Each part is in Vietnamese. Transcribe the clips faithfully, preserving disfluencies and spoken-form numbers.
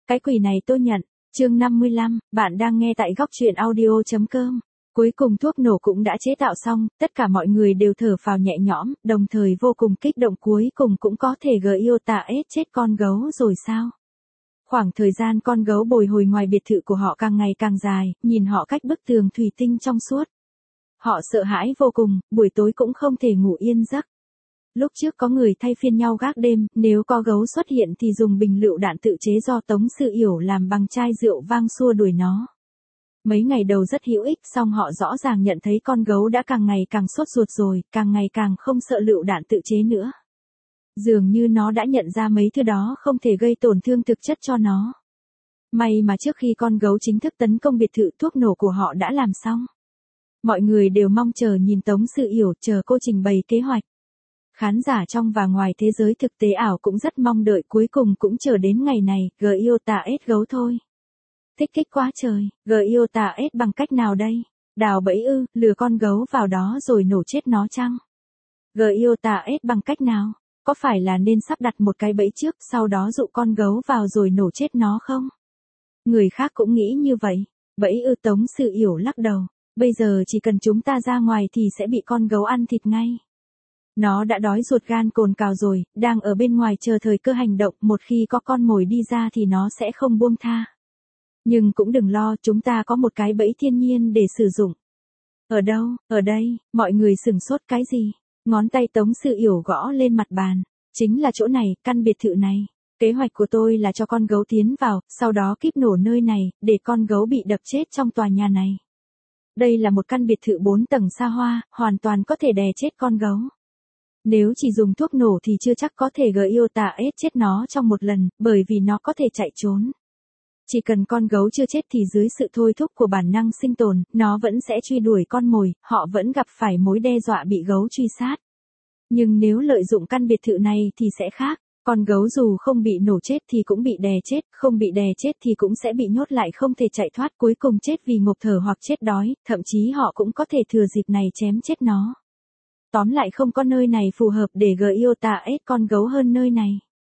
Cái quỷ này tôi nhận. Chương năm mươi lăm, bạn đang nghe tại góc truyện audio.com. Cuối cùng thuốc nổ cũng đã chế tạo xong, tất cả mọi người đều thở phào nhẹ nhõm, đồng thời vô cùng kích động, cuối cùng cũng có thể Giota ết chết con gấu rồi sao? Khoảng thời gian con gấu bồi hồi ngoài biệt thự của họ càng ngày càng dài, nhìn họ cách bức tường thủy tinh trong suốt. Họ sợ hãi vô cùng, buổi tối cũng không thể ngủ yên giấc. Lúc trước có người thay phiên nhau gác đêm, nếu có gấu xuất hiện thì dùng bình lựu đạn tự chế do Tống Sự Yểu làm bằng chai rượu vang xua đuổi nó. Mấy ngày đầu rất hữu ích, song họ rõ ràng nhận thấy con gấu đã càng ngày càng sốt ruột rồi, càng ngày càng không sợ lựu đạn tự chế nữa. Dường như nó đã nhận ra mấy thứ đó không thể gây tổn thương thực chất cho nó. May mà trước khi con gấu chính thức tấn công biệt thự, thuốc nổ của họ đã làm xong. Mọi người đều mong chờ nhìn Tống Sự Yểu, chờ cô trình bày kế hoạch. Khán giả trong và ngoài thế giới thực tế ảo cũng rất mong đợi, cuối cùng cũng chờ đến ngày này, Giota ết gấu thôi. Thích kích quá trời, Giota ết bằng cách nào đây? Đào bẫy ư, lừa con gấu vào đó rồi nổ chết nó chăng? Giota ết bằng cách nào? Có phải là nên sắp đặt một cái bẫy trước, sau đó dụ con gấu vào rồi nổ chết nó không? Người khác cũng nghĩ như vậy. Bẫy ư, Tống Sự Yểu lắc đầu. Bây giờ chỉ cần chúng ta ra ngoài thì sẽ bị con gấu ăn thịt ngay. Nó đã đói ruột gan cồn cào rồi, đang ở bên ngoài chờ thời cơ hành động, một khi có con mồi đi ra thì nó sẽ không buông tha. Nhưng cũng đừng lo, chúng ta có một cái bẫy thiên nhiên để sử dụng. Ở đâu, ở đây, mọi người sửng sốt cái gì? Ngón tay Tống Sự Yểu gõ lên mặt bàn. Chính là chỗ này, căn biệt thự này. Kế hoạch của tôi là cho con gấu tiến vào, sau đó kíp nổ nơi này, để con gấu bị đập chết trong tòa nhà này. Đây là một căn biệt thự bốn tầng xa hoa, hoàn toàn có thể đè chết con gấu. Nếu chỉ dùng thuốc nổ thì chưa chắc có thể Giota ết chết nó trong một lần, bởi vì nó có thể chạy trốn. Chỉ cần con gấu chưa chết thì dưới sự thôi thúc của bản năng sinh tồn, nó vẫn sẽ truy đuổi con mồi, họ vẫn gặp phải mối đe dọa bị gấu truy sát. Nhưng nếu lợi dụng căn biệt thự này thì sẽ khác. Con gấu dù không bị nổ chết thì cũng bị đè chết, không bị đè chết thì cũng sẽ bị nhốt lại không thể chạy thoát, cuối cùng chết vì ngộp thở hoặc chết đói, thậm chí họ cũng có thể thừa dịp này chém chết nó. Tóm lại không có nơi này phù hợp để Giota ết con gấu hơn nơi này.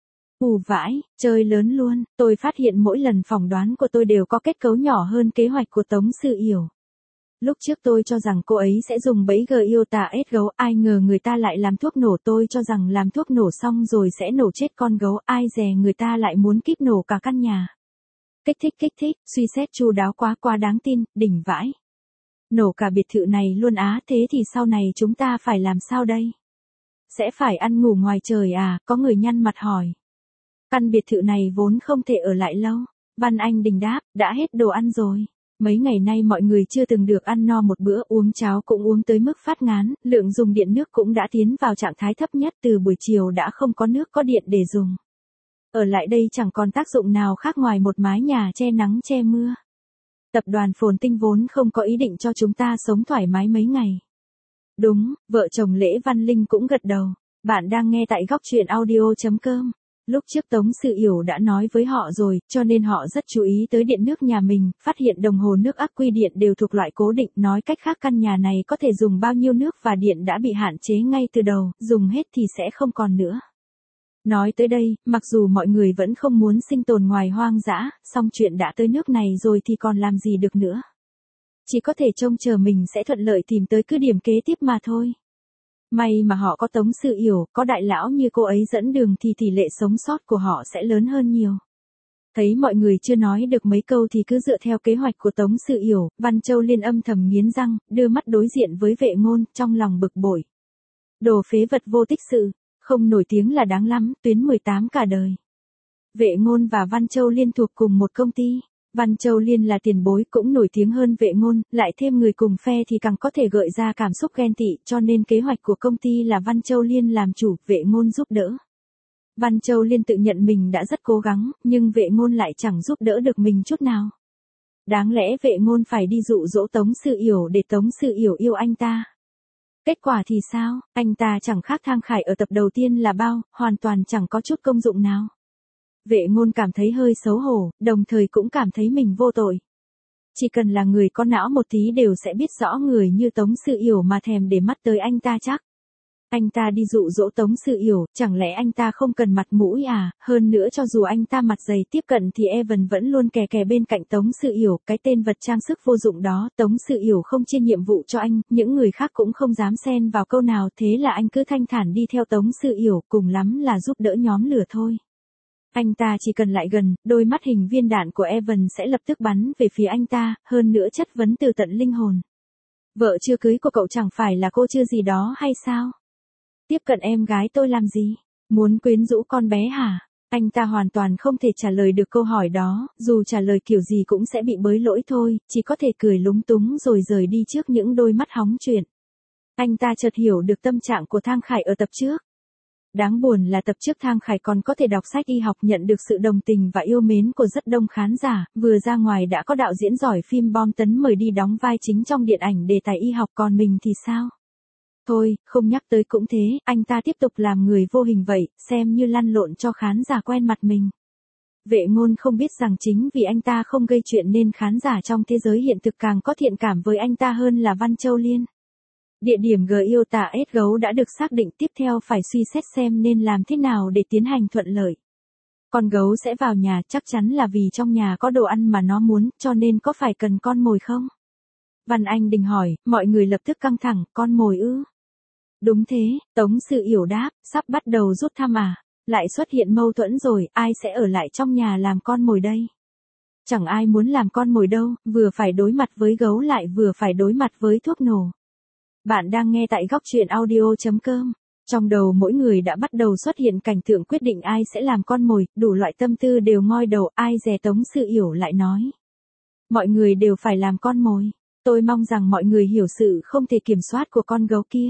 Ù vãi, chơi lớn luôn, tôi phát hiện mỗi lần phỏng đoán của tôi đều có kết cấu nhỏ hơn kế hoạch của Tống Sự Yểu. Lúc trước tôi cho rằng cô ấy sẽ dùng bẫy Giota ết gấu, ai ngờ người ta lại làm thuốc nổ, tôi cho rằng làm thuốc nổ xong rồi sẽ nổ chết con gấu, ai dè người ta lại muốn kíp nổ cả căn nhà. Kích thích kích thích, suy xét chu đáo quá quá đáng tin, đỉnh vãi. Nổ cả biệt thự này luôn á, thế thì sau này chúng ta phải làm sao đây? Sẽ phải ăn ngủ ngoài trời à, có người nhăn mặt hỏi. Căn biệt thự này vốn không thể ở lại lâu. Văn Anh Đình đáp, đã hết đồ ăn rồi. Mấy ngày nay mọi người chưa từng được ăn no một bữa, uống cháo cũng uống tới mức phát ngán, lượng dùng điện nước cũng đã tiến vào trạng thái thấp nhất, từ buổi chiều đã không có nước có điện để dùng. Ở lại đây chẳng còn tác dụng nào khác ngoài một mái nhà che nắng che mưa. Tập đoàn Phồn Tinh vốn không có ý định cho chúng ta sống thoải mái mấy ngày. Đúng, vợ chồng Lễ Văn Linh cũng gật đầu. Bạn đang nghe tại góc truyện audio.com. Lúc trước Tống Sự Yểu đã nói với họ rồi, cho nên họ rất chú ý tới điện nước nhà mình, phát hiện đồng hồ nước ắc quy điện đều thuộc loại cố định, nói cách khác căn nhà này có thể dùng bao nhiêu nước và điện đã bị hạn chế ngay từ đầu, dùng hết thì sẽ không còn nữa. Nói tới đây, mặc dù mọi người vẫn không muốn sinh tồn ngoài hoang dã, song chuyện đã tới nước này rồi thì còn làm gì được nữa. Chỉ có thể trông chờ mình sẽ thuận lợi tìm tới cứ điểm kế tiếp mà thôi. May mà họ có Tống Sự Yểu, có đại lão như cô ấy dẫn đường thì tỷ lệ sống sót của họ sẽ lớn hơn nhiều. Thấy mọi người chưa nói được mấy câu thì cứ dựa theo kế hoạch của Tống Sự Yểu, Văn Châu Liên âm thầm nghiến răng, đưa mắt đối diện với Vệ Ngôn, trong lòng bực bội. Đồ phế vật vô tích sự, không nổi tiếng là đáng lắm, tuyến mười tám cả đời. Vệ Ngôn và Văn Châu Liên thuộc cùng một công ty. Văn Châu Liên là tiền bối cũng nổi tiếng hơn Vệ Ngôn, lại thêm người cùng phe thì càng có thể gợi ra cảm xúc ghen tị, cho nên kế hoạch của công ty là Văn Châu Liên làm chủ, Vệ Ngôn giúp đỡ. Văn Châu Liên tự nhận mình đã rất cố gắng, nhưng Vệ Ngôn lại chẳng giúp đỡ được mình chút nào. Đáng lẽ Vệ Ngôn phải đi dụ dỗ Tống Sự Yểu để Tống Sự Yểu yêu anh ta. Kết quả thì sao, anh ta chẳng khác Thang Khải ở tập đầu tiên là bao, hoàn toàn chẳng có chút công dụng nào. Vệ Ngôn cảm thấy hơi xấu hổ, đồng thời cũng cảm thấy mình vô tội. Chỉ cần là người có não một tí đều sẽ biết rõ người như Tống Sự Yểu mà thèm để mắt tới anh ta chắc. Anh ta đi dụ dỗ Tống Sự Yểu, chẳng lẽ anh ta không cần mặt mũi à, hơn nữa cho dù anh ta mặt dày tiếp cận thì Evan vẫn luôn kè kè bên cạnh Tống Sự Yểu, cái tên vật trang sức vô dụng đó, Tống Sự Yểu không chia nhiệm vụ cho anh, những người khác cũng không dám xen vào câu nào, thế là anh cứ thanh thản đi theo Tống Sự Yểu, cùng lắm là giúp đỡ nhóm lửa thôi. Anh ta chỉ cần lại gần, đôi mắt hình viên đạn của Evan sẽ lập tức bắn về phía anh ta, hơn nữa chất vấn từ tận linh hồn. Vợ chưa cưới của cậu chẳng phải là cô chưa gì đó hay sao? Tiếp cận em gái tôi làm gì? Muốn quyến rũ con bé hả? Anh ta hoàn toàn không thể trả lời được câu hỏi đó, dù trả lời kiểu gì cũng sẽ bị bới lỗi thôi, chỉ có thể cười lúng túng rồi rời đi trước những đôi mắt hóng chuyện. Anh ta chợt hiểu được tâm trạng của Thang Khải ở tập trước. Đáng buồn là tập trước Thang Khải còn có thể đọc sách y học, nhận được sự đồng tình và yêu mến của rất đông khán giả, vừa ra ngoài đã có đạo diễn giỏi phim bom tấn mời đi đóng vai chính trong điện ảnh đề tài y học, còn mình thì sao? Thôi, không nhắc tới cũng thế, anh ta tiếp tục làm người vô hình vậy, xem như lăn lộn cho khán giả quen mặt mình. Vệ Ngôn không biết rằng chính vì anh ta không gây chuyện nên khán giả trong thế giới hiện thực càng có thiện cảm với anh ta hơn là Văn Châu Liên. Địa điểm G yêu tà ết gấu đã được xác định, tiếp theo phải suy xét xem nên làm thế nào để tiến hành thuận lợi. Con gấu sẽ vào nhà chắc chắn là vì trong nhà có đồ ăn mà nó muốn, cho nên có phải cần con mồi không? Văn Anh Đình hỏi, mọi người lập tức căng thẳng, con mồi ư? Đúng thế, Tống Sự Yểu đáp, sắp bắt đầu rút thăm à? Lại xuất hiện mâu thuẫn rồi, ai sẽ ở lại trong nhà làm con mồi đây? Chẳng ai muốn làm con mồi đâu, vừa phải đối mặt với gấu lại vừa phải đối mặt với thuốc nổ. Bạn đang nghe tại góc truyện audio chấm com. Trong đầu mỗi người đã bắt đầu xuất hiện cảnh tượng quyết định ai sẽ làm con mồi, đủ loại tâm tư đều ngoi đầu, ai dè Tống Sự Yểu lại nói. Mọi người đều phải làm con mồi. Tôi mong rằng mọi người hiểu sự không thể kiểm soát của con gấu kia.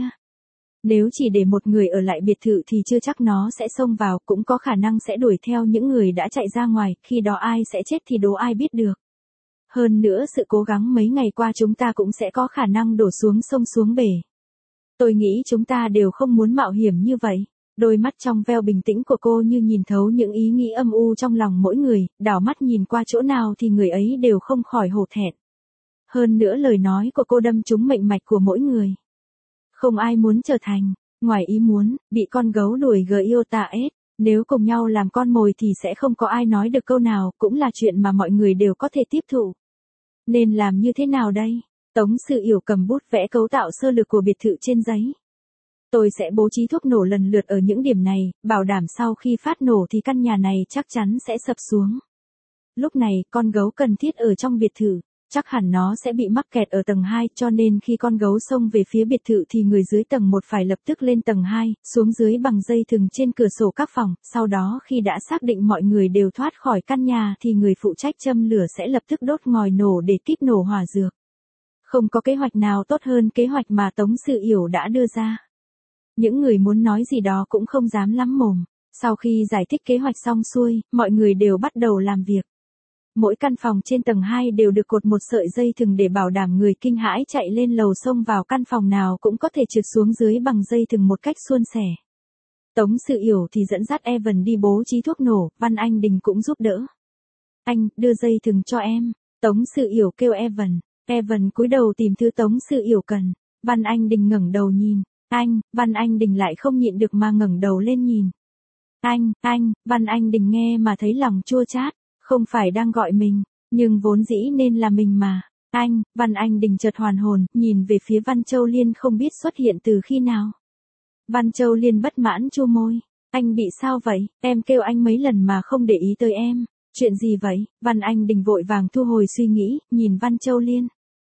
Nếu chỉ để một người ở lại biệt thự thì chưa chắc nó sẽ xông vào, cũng có khả năng sẽ đuổi theo những người đã chạy ra ngoài, khi đó ai sẽ chết thì đố ai biết được. Hơn nữa sự cố gắng mấy ngày qua chúng ta cũng sẽ có khả năng đổ xuống sông xuống bể. Tôi nghĩ chúng ta đều không muốn mạo hiểm như vậy. Đôi mắt trong veo bình tĩnh của cô như nhìn thấu những ý nghĩ âm u trong lòng mỗi người, đảo mắt nhìn qua chỗ nào thì người ấy đều không khỏi hổ thẹn. Hơn nữa lời nói của cô đâm trúng mệnh mạch của mỗi người. Không ai muốn trở thành, ngoài ý muốn, bị con gấu đuổi G yêu tà ết. Nếu cùng nhau làm con mồi thì sẽ không có ai nói được câu nào, cũng là chuyện mà mọi người đều có thể tiếp thụ. Nên làm như thế nào đây? Tống Sự Yểu cầm bút vẽ cấu tạo sơ lược của biệt thự trên giấy. Tôi sẽ bố trí thuốc nổ lần lượt ở những điểm này, bảo đảm sau khi phát nổ thì căn nhà này chắc chắn sẽ sập xuống. Lúc này, con gấu cần thiết ở trong biệt thự. Chắc hẳn nó sẽ bị mắc kẹt ở tầng hai, cho nên khi con gấu xông về phía biệt thự thì người dưới tầng một phải lập tức lên tầng hai, xuống dưới bằng dây thừng trên cửa sổ các phòng, sau đó khi đã xác định mọi người đều thoát khỏi căn nhà thì người phụ trách châm lửa sẽ lập tức đốt ngòi nổ để kích nổ hỏa dược. Không có kế hoạch nào tốt hơn kế hoạch mà Tống Sự Yểu đã đưa ra. Những người muốn nói gì đó cũng không dám lắm mồm. Sau khi giải thích kế hoạch xong xuôi, mọi người đều bắt đầu làm việc. Mỗi căn phòng trên tầng hai đều được cột một sợi dây thừng để bảo đảm người kinh hãi chạy lên lầu xông vào căn phòng nào cũng có thể trượt xuống dưới bằng dây thừng một cách suôn sẻ. Tống Sự Yểu thì dẫn dắt Evan đi bố trí thuốc nổ, Văn Anh Đình cũng giúp đỡ. Anh, đưa dây thừng cho em. Tống Sự Yểu kêu Evan. Evan cúi đầu tìm thứ Tống Sự Yểu cần. Văn Anh Đình ngẩng đầu nhìn. Anh, Văn Anh Đình lại không nhịn được mà ngẩng đầu lên nhìn. Anh, anh, Văn Anh Đình nghe mà thấy lòng chua chát. Không phải đang gọi mình, nhưng vốn dĩ nên là mình mà. Anh, Văn Anh Đình chợt hoàn hồn, nhìn về phía Văn Châu Liên không biết xuất hiện từ khi nào. Văn Châu Liên bất mãn chu môi. Anh bị sao vậy? Em kêu anh mấy lần mà không để ý tới em. Chuyện gì vậy? Văn Anh Đình vội vàng thu hồi suy nghĩ, nhìn Văn Châu Liên.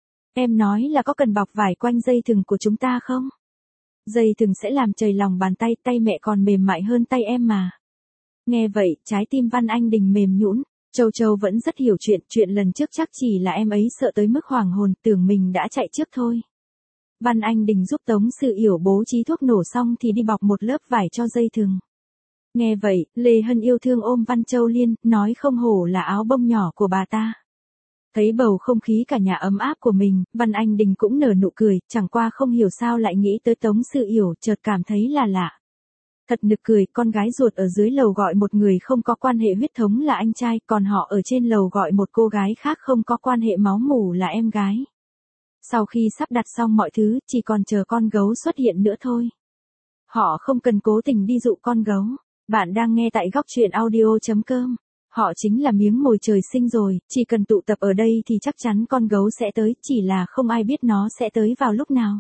Em nói là có cần bọc vải quanh dây thừng của chúng ta không? Dây thừng sẽ làm chảy lòng bàn tay, tay mẹ còn mềm mại hơn tay em mà. Nghe vậy, trái tim Văn Anh Đình mềm nhũn. Châu Châu vẫn rất hiểu chuyện, chuyện lần trước chắc chỉ là em ấy sợ tới mức hoảng hồn, tưởng mình đã chạy trước thôi. Văn Anh Đình giúp Tống Sự Yểu bố trí thuốc nổ xong thì đi bọc một lớp vải cho dây thừng. Nghe vậy, Lê Hân yêu thương ôm Văn Châu Liên, nói không hổ là áo bông nhỏ của bà ta. Thấy bầu không khí cả nhà ấm áp của mình, Văn Anh Đình cũng nở nụ cười, chẳng qua không hiểu sao lại nghĩ tới Tống Sự Yểu, chợt cảm thấy là lạ. Thật nực cười, con gái ruột ở dưới lầu gọi một người không có quan hệ huyết thống là anh trai, còn họ ở trên lầu gọi một cô gái khác không có quan hệ máu mủ là em gái. Sau khi sắp đặt xong mọi thứ, chỉ còn chờ con gấu xuất hiện nữa thôi. Họ không cần cố tình đi dụ con gấu. Bạn đang nghe tại góc truyện audio.com. Họ chính là miếng mồi trời sinh rồi, chỉ cần tụ tập ở đây thì chắc chắn con gấu sẽ tới, chỉ là không ai biết nó sẽ tới vào lúc nào.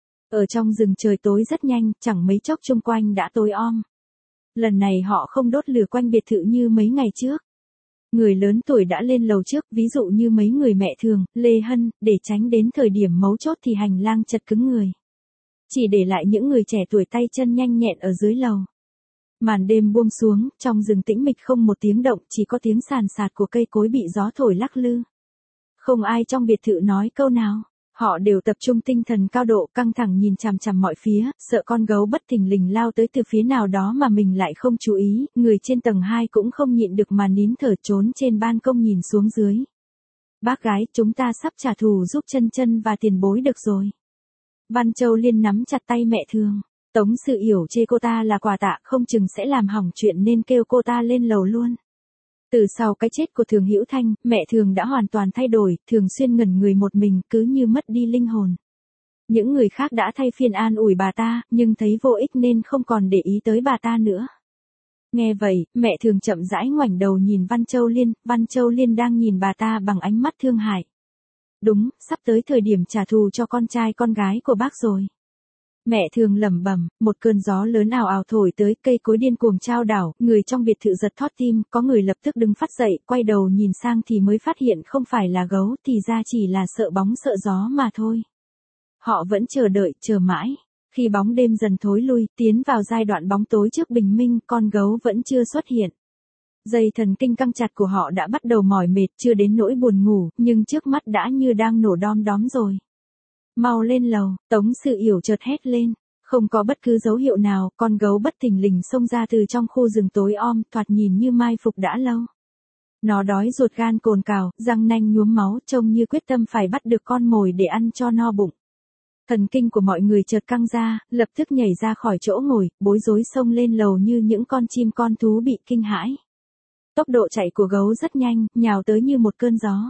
Ở trong rừng trời tối rất nhanh, chẳng mấy chốc xung quanh đã tối om. Lần này họ không đốt lửa quanh biệt thự như mấy ngày trước. Người lớn tuổi đã lên lầu trước, ví dụ như mấy người mẹ Thường, Lê Hân, để tránh đến thời điểm mấu chốt thì hành lang chật cứng người. Chỉ để lại những người trẻ tuổi tay chân nhanh nhẹn ở dưới lầu. Màn đêm buông xuống, trong rừng tĩnh mịch không một tiếng động, chỉ có tiếng sàn sạt của cây cối bị gió thổi lắc lư. Không ai trong biệt thự nói câu nào. Họ đều tập trung tinh thần cao độ, căng thẳng nhìn chằm chằm mọi phía, sợ con gấu bất thình lình lao tới từ phía nào đó mà mình lại không chú ý. Người trên tầng hai cũng không nhịn được mà nín thở trốn trên ban công nhìn xuống dưới. Bác gái, chúng ta sắp trả thù giúp Chân Chân và Tiền Bối được rồi. Văn Châu Liên nắm chặt tay mẹ Thường. Tống Sự Yểu chê cô ta là quà tạ, không chừng sẽ làm hỏng chuyện nên kêu cô ta lên lầu luôn. Từ sau cái chết của Thường Hữu Thanh, mẹ Thường đã hoàn toàn thay đổi, thường xuyên ngẩn người một mình, cứ như mất đi linh hồn. Những người khác đã thay phiên an ủi bà ta, nhưng thấy vô ích nên không còn để ý tới bà ta nữa. Nghe vậy, mẹ Thường chậm rãi ngoảnh đầu nhìn Văn Châu Liên, Văn Châu Liên đang nhìn bà ta bằng ánh mắt thương hại. Đúng, sắp tới thời điểm trả thù cho con trai con gái của bác rồi. Mẹ Thường lẩm bẩm, một cơn gió lớn ào ào thổi tới, cây cối điên cuồng chao đảo, người trong biệt thự giật thót tim, có người lập tức đứng phát dậy, quay đầu nhìn sang thì mới phát hiện không phải là gấu, thì ra chỉ là sợ bóng sợ gió mà thôi. Họ vẫn chờ đợi, chờ mãi. Khi bóng đêm dần thối lui, tiến vào giai đoạn bóng tối trước bình minh, con gấu vẫn chưa xuất hiện. Dây thần kinh căng chặt của họ đã bắt đầu mỏi mệt, chưa đến nỗi buồn ngủ, nhưng trước mắt đã như đang nổ đom đóm rồi. Mau lên lầu, Tống Sự Yểu chợt hét lên. Không có bất cứ dấu hiệu nào, con gấu bất thình lình xông ra từ trong khu rừng tối om, thoạt nhìn như mai phục đã lâu. Nó đói ruột gan cồn cào, răng nanh nhuốm máu, trông như quyết tâm phải bắt được con mồi để ăn cho no bụng. Thần kinh của mọi người chợt căng ra, lập tức nhảy ra khỏi chỗ ngồi, bối rối xông lên lầu như những con chim con thú bị kinh hãi. Tốc độ chạy của gấu rất nhanh, nhào tới như một cơn gió.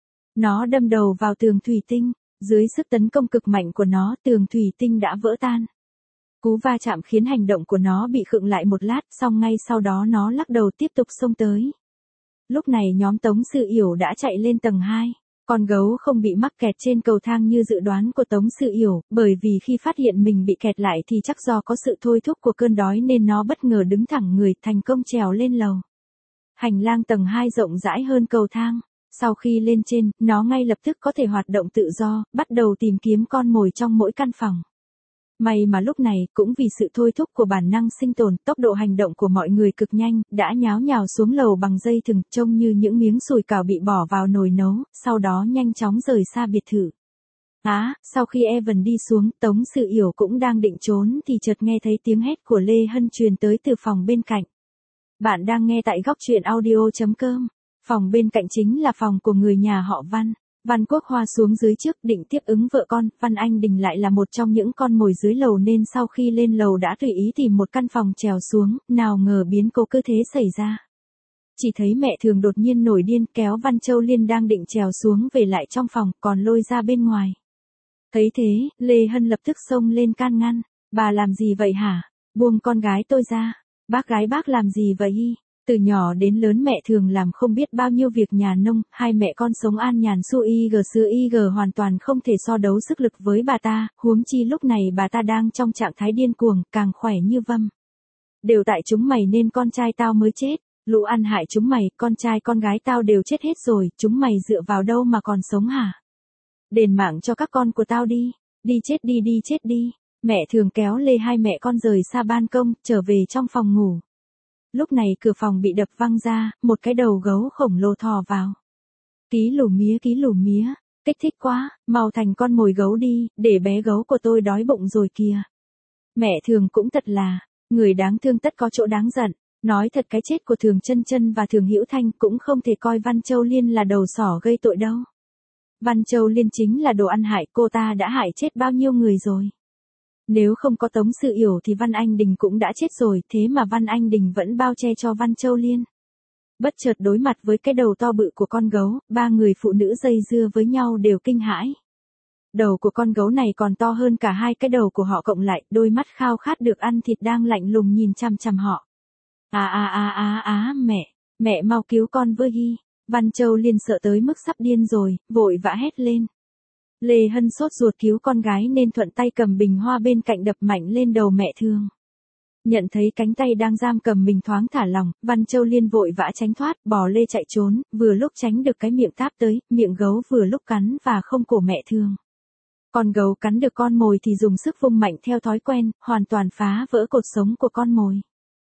Nó đâm đầu vào tường thủy tinh. Dưới sức tấn công cực mạnh của nó, tường thủy tinh đã vỡ tan. Cú va chạm khiến hành động của nó bị khựng lại một lát, xong ngay sau đó nó lắc đầu tiếp tục xông tới. Lúc này nhóm Tống Sự Yểu đã chạy lên tầng hai. Con gấu không bị mắc kẹt trên cầu thang như dự đoán của Tống Sự Yểu, bởi vì khi phát hiện mình bị kẹt lại thì chắc do có sự thôi thúc của cơn đói nên nó bất ngờ đứng thẳng người, thành công trèo lên lầu. Hành lang tầng hai rộng rãi hơn cầu thang. Sau khi lên trên, nó ngay lập tức có thể hoạt động tự do, bắt đầu tìm kiếm con mồi trong mỗi căn phòng. May mà lúc này, cũng vì sự thôi thúc của bản năng sinh tồn, tốc độ hành động của mọi người cực nhanh, đã nháo nhào xuống lầu bằng dây thừng, trông như những miếng sùi cảo bị bỏ vào nồi nấu, sau đó nhanh chóng rời xa biệt thự. Á, à, sau khi Evan đi xuống, Tống Sự Yểu cũng đang định trốn thì chợt nghe thấy tiếng hét của Lê Hân truyền tới từ phòng bên cạnh. Bạn đang nghe tại góc truyện audio.com. Phòng bên cạnh chính là phòng của người nhà họ Văn. Văn Quốc Hoa xuống dưới trước định tiếp ứng vợ con, Văn Anh Đình lại là một trong những con mồi dưới lầu nên sau khi lên lầu đã tùy ý tìm một căn phòng trèo xuống, nào ngờ biến cố cứ thế xảy ra. Chỉ thấy mẹ Thường đột nhiên nổi điên kéo Văn Châu Liên đang định trèo xuống về lại trong phòng, còn lôi ra bên ngoài. Thấy thế, Lê Hân lập tức xông lên can ngăn. Bà làm gì vậy hả? Buông con gái tôi ra. Bác gái bác làm gì vậy? Từ nhỏ đến lớn mẹ Thường làm không biết bao nhiêu việc nhà nông, hai mẹ con sống an nhàn su y gờ xưa y gờ hoàn toàn không thể so đấu sức lực với bà ta, huống chi lúc này bà ta đang trong trạng thái điên cuồng, càng khỏe như vâm. Đều tại chúng mày nên con trai tao mới chết, lũ ăn hại chúng mày, con trai con gái tao đều chết hết rồi, chúng mày dựa vào đâu mà còn sống hả? Đền mạng cho các con của tao đi, đi chết đi đi chết đi. Mẹ Thường kéo lê hai mẹ con rời xa ban công, trở về trong phòng ngủ. Lúc này cửa phòng bị đập văng ra, một cái đầu gấu khổng lồ thò vào. Ký lù mía ký lù mía, kích thích quá, mau thành con mồi gấu đi, để bé gấu của tôi đói bụng rồi kìa. Mẹ Thường cũng thật là, người đáng thương tất có chỗ đáng giận. Nói thật cái chết của Thường Chân Chân và Thường Hữu Thanh cũng không thể coi Văn Châu Liên là đầu sỏ gây tội đâu. Văn Châu Liên chính là đồ ăn hại, cô ta đã hại chết bao nhiêu người rồi. Nếu không có Tống Sự Yểu thì Văn Anh Đình cũng đã chết rồi, thế mà Văn Anh Đình vẫn bao che cho Văn Châu Liên. Bất chợt đối mặt với cái đầu to bự của con gấu, ba người phụ nữ dây dưa với nhau đều kinh hãi. Đầu của con gấu này còn to hơn cả hai cái đầu của họ cộng lại, đôi mắt khao khát được ăn thịt đang lạnh lùng nhìn chằm chằm họ. À à à à à mẹ, mẹ mau cứu con với Hi. Văn Châu Liên sợ tới mức sắp điên rồi, vội vã hét lên. Lê Hân sốt ruột cứu con gái nên thuận tay cầm bình hoa bên cạnh đập mạnh lên đầu mẹ thương. Nhận thấy cánh tay đang giam cầm mình thoáng thả lỏng, Văn Châu Liên vội vã tránh thoát, bò lê chạy trốn, vừa lúc tránh được cái miệng táp tới, miệng gấu vừa lúc cắn và không cổ mẹ thương. Con gấu cắn được con mồi thì dùng sức vung mạnh theo thói quen, hoàn toàn phá vỡ cột sống của con mồi.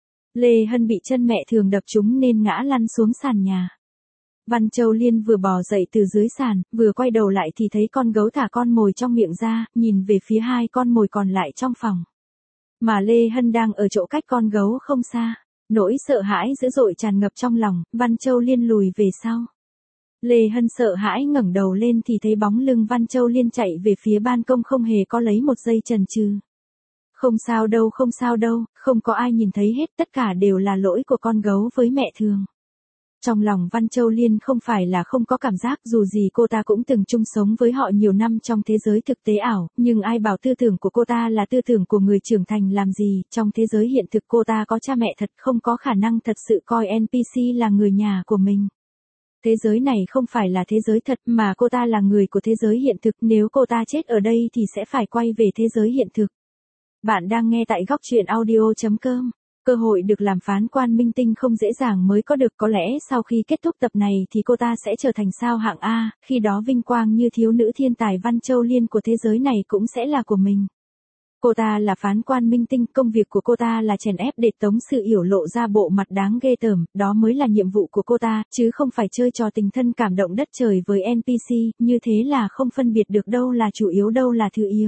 Lê Hân bị chân mẹ thường đập trúng nên ngã lăn xuống sàn nhà. Văn Châu Liên vừa bò dậy từ dưới sàn, vừa quay đầu lại thì thấy con gấu thả con mồi trong miệng ra, nhìn về phía hai con mồi còn lại trong phòng. Mà Lê Hân đang ở chỗ cách con gấu không xa. Nỗi sợ hãi dữ dội tràn ngập trong lòng, Văn Châu Liên lùi về sau. Lê Hân sợ hãi ngẩng đầu lên thì thấy bóng lưng Văn Châu Liên chạy về phía ban công không hề có lấy một giây chần chừ. Không sao đâu, không sao đâu, không có ai nhìn thấy hết, tất cả đều là lỗi của con gấu với mẹ thường. Trong lòng Văn Châu Liên không phải là không có cảm giác, dù gì cô ta cũng từng chung sống với họ nhiều năm trong thế giới thực tế ảo, nhưng ai bảo tư tưởng của cô ta là tư tưởng của người trưởng thành làm gì, trong thế giới hiện thực cô ta có cha mẹ thật, không có khả năng thật sự coi en pê xê là người nhà của mình. Thế giới này không phải là thế giới thật mà cô ta là người của thế giới hiện thực, nếu cô ta chết ở đây thì sẽ phải quay về thế giới hiện thực. Bạn đang nghe tại góc truyện audio chấm com. Cơ hội được làm phán quan minh tinh không dễ dàng mới có được, có lẽ sau khi kết thúc tập này thì cô ta sẽ trở thành sao hạng A, khi đó vinh quang như thiếu nữ thiên tài Văn Châu Liên của thế giới này cũng sẽ là của mình. Cô ta là phán quan minh tinh, công việc của cô ta là chèn ép để Tống Sự Yểu lộ ra bộ mặt đáng ghê tởm, đó mới là nhiệm vụ của cô ta, chứ không phải chơi trò tình thân cảm động đất trời với en pê xê, như thế là không phân biệt được đâu là chủ yếu đâu là thứ yếu.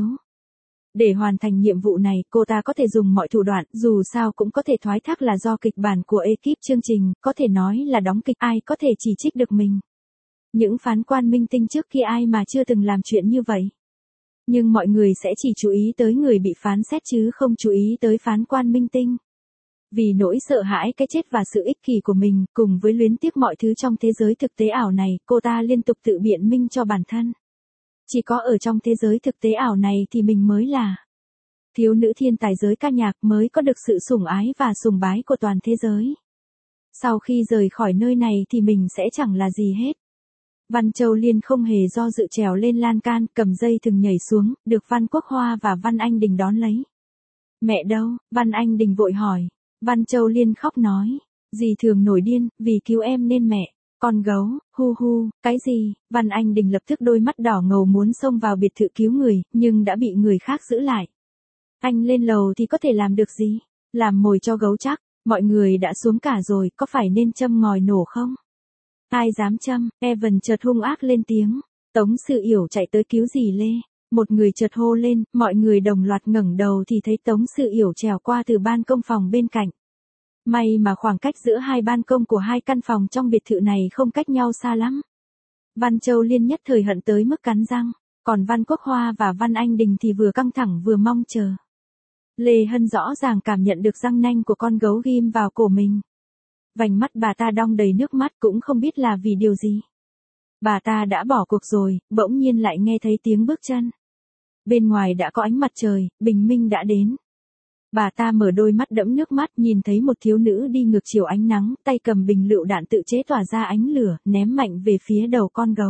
Để hoàn thành nhiệm vụ này, cô ta có thể dùng mọi thủ đoạn, dù sao cũng có thể thoái thác là do kịch bản của ekip chương trình, có thể nói là đóng kịch, ai có thể chỉ trích được mình. Những phán quan minh tinh trước kia ai mà chưa từng làm chuyện như vậy. Nhưng mọi người sẽ chỉ chú ý tới người bị phán xét chứ không chú ý tới phán quan minh tinh. Vì nỗi sợ hãi cái chết và sự ích kỷ của mình, cùng với luyến tiếc mọi thứ trong thế giới thực tế ảo này, cô ta liên tục tự biện minh cho bản thân. Chỉ có ở trong thế giới thực tế ảo này thì mình mới là thiếu nữ thiên tài giới ca nhạc, mới có được sự sủng ái và sùng bái của toàn thế giới. Sau khi rời khỏi nơi này thì mình sẽ chẳng là gì hết. Văn Châu Liên không hề do dự trèo lên lan can, cầm dây thừng nhảy xuống, được Văn Quốc Hoa và Văn Anh Đình đón lấy. Mẹ đâu? Văn Anh Đình vội hỏi. Văn Châu Liên khóc nói. Dì thường nổi điên, vì cứu em nên mẹ. Con gấu, hu hu, cái gì? Văn Anh Đình lập tức đôi mắt đỏ ngầu muốn xông vào biệt thự cứu người, nhưng đã bị người khác giữ lại. Anh lên lầu thì có thể làm được gì? Làm mồi cho gấu chắc, mọi người đã xuống cả rồi, có phải nên châm ngòi nổ không? Ai dám châm? Evan chợt hung ác lên tiếng. Tống Sự Yểu chạy tới cứu dì Lê. Một người chợt hô lên, mọi người đồng loạt ngẩng đầu thì thấy Tống Sự Yểu trèo qua từ ban công phòng bên cạnh. May mà khoảng cách giữa hai ban công của hai căn phòng trong biệt thự này không cách nhau xa lắm. Văn Châu Liên nhất thời hận tới mức cắn răng, còn Văn Quốc Hoa và Văn Anh Đình thì vừa căng thẳng vừa mong chờ. Lê Hân rõ ràng cảm nhận được răng nanh của con gấu ghim vào cổ mình. Vành mắt bà ta đong đầy nước mắt, cũng không biết là vì điều gì. Bà ta đã bỏ cuộc rồi, bỗng nhiên lại nghe thấy tiếng bước chân. Bên ngoài đã có ánh mặt trời, bình minh đã đến. Bà ta mở đôi mắt đẫm nước mắt, nhìn thấy một thiếu nữ đi ngược chiều ánh nắng, tay cầm bình lựu đạn tự chế tỏa ra ánh lửa, ném mạnh về phía đầu con gấu.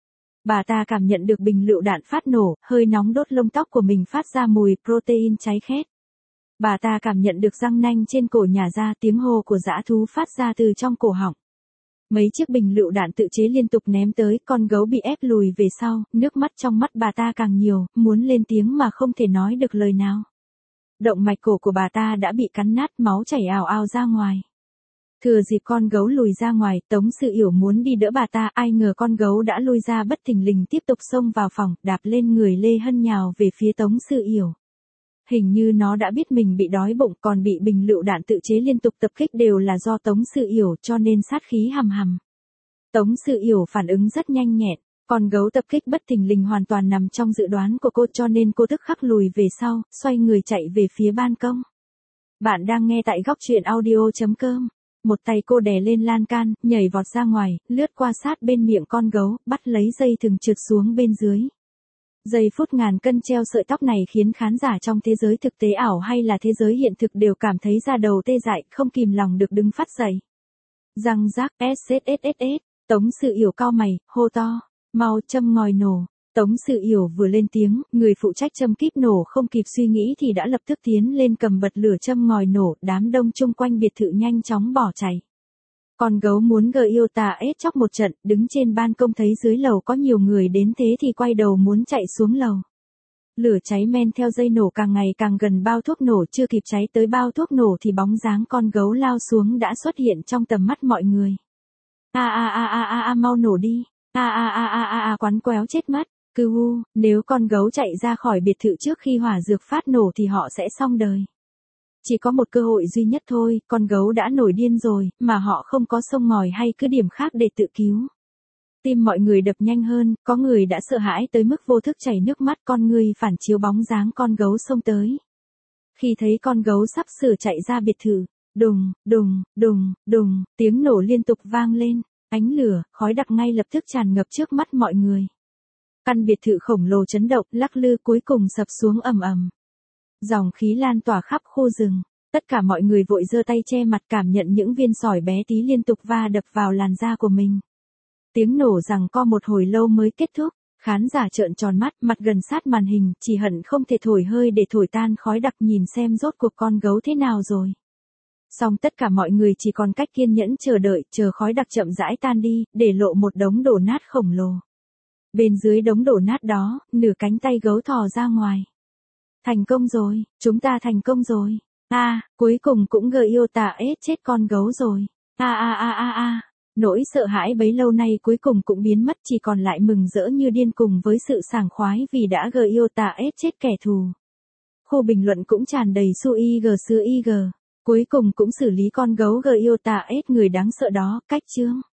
Bà ta cảm nhận được bình lựu đạn phát nổ, hơi nóng đốt lông tóc của mình phát ra mùi protein cháy khét. Bà ta cảm nhận được răng nanh trên cổ nhả ra, tiếng hô của dã thú phát ra từ trong cổ họng. Mấy chiếc bình lựu đạn tự chế liên tục ném tới, con gấu bị ép lùi về sau, nước mắt trong mắt bà ta càng nhiều, muốn lên tiếng mà không thể nói được lời nào. Động mạch cổ của bà ta đã bị cắn nát, máu chảy ào ào ra ngoài. Thừa dịp con gấu lùi ra ngoài, Tống Sự Yểu muốn đi đỡ bà ta, ai ngờ con gấu đã lùi ra bất thình lình tiếp tục xông vào phòng, đạp lên người Lê Hân nhào về phía Tống Sự Yểu. Hình như nó đã biết mình bị đói bụng, còn bị bình lựu đạn tự chế liên tục tập kích đều là do Tống Sự Yểu, cho nên sát khí hầm hầm. Tống Sự Yểu phản ứng rất nhanh nhẹn, con gấu tập kích bất thình lình hoàn toàn nằm trong dự đoán của cô, cho nên cô tức khắc lùi về sau, xoay người chạy về phía ban công. Bạn đang nghe tại góc truyện audio chấm com. Một tay cô đè lên lan can, nhảy vọt ra ngoài, lướt qua sát bên miệng con gấu, bắt lấy dây thừng trượt xuống bên dưới. Giây phút ngàn cân treo sợi tóc này khiến khán giả trong thế giới thực tế ảo hay là thế giới hiện thực đều cảm thấy da đầu tê dại, không kìm lòng được đứng phát dậy. Răng rác, sss, Tống Sự Yểu cau mày, hô to, mau châm ngòi nổ. Tống Sự Yểu vừa lên tiếng, người phụ trách châm kíp nổ không kịp suy nghĩ thì đã lập tức tiến lên cầm bật lửa châm ngòi nổ, đám đông chung quanh biệt thự nhanh chóng bỏ chạy. Con gấu muốn gờ yêu tà ết chóc một trận, đứng trên ban công thấy dưới lầu có nhiều người đến thế thì quay đầu muốn chạy xuống lầu. Lửa cháy men theo dây nổ càng ngày càng gần bao thuốc nổ, chưa kịp cháy tới bao thuốc nổ thì bóng dáng con gấu lao xuống đã xuất hiện trong tầm mắt mọi người. A a a a a a mau nổ đi. A a a a a a quắn quéo chết mất. Cư u, nếu con gấu chạy ra khỏi biệt thự trước khi hỏa dược phát nổ thì họ sẽ xong đời. Chỉ có một cơ hội duy nhất thôi, con gấu đã nổi điên rồi, mà họ không có sông ngòi hay cứ điểm khác để tự cứu. Tim mọi người đập nhanh hơn, có người đã sợ hãi tới mức vô thức chảy nước mắt, con người phản chiếu bóng dáng con gấu xông tới. Khi thấy con gấu sắp sửa chạy ra biệt thự, đùng, đùng, đùng, đùng, tiếng nổ liên tục vang lên, ánh lửa, khói đặc ngay lập tức tràn ngập trước mắt mọi người. Căn biệt thự khổng lồ chấn động, lắc lư cuối cùng sập xuống ầm ầm. Dòng khí lan tỏa khắp khu rừng, tất cả mọi người vội giơ tay che mặt cảm nhận những viên sỏi bé tí liên tục va đập vào làn da của mình. Tiếng nổ giằng co một hồi lâu mới kết thúc, khán giả trợn tròn mắt, mặt gần sát màn hình, chỉ hận không thể thổi hơi để thổi tan khói đặc, nhìn xem rốt cuộc con gấu thế nào rồi. Xong tất cả mọi người chỉ còn cách kiên nhẫn chờ đợi, chờ khói đặc chậm rãi tan đi, để lộ một đống đổ nát khổng lồ. Bên dưới đống đổ nát đó, nửa cánh tay gấu thò ra ngoài. Thành công rồi, chúng ta thành công rồi. A, à, cuối cùng cũng gờ yêu tà ết chết con gấu rồi. A a a a a. Nỗi sợ hãi bấy lâu nay cuối cùng cũng biến mất, chỉ còn lại mừng rỡ như điên cùng với sự sảng khoái vì đã gờ yêu tà ết chết kẻ thù. Khu bình luận cũng tràn đầy su ig sư ig. Cuối cùng cũng xử lý con gấu gờ yêu tà ết người đáng sợ đó, cách chương.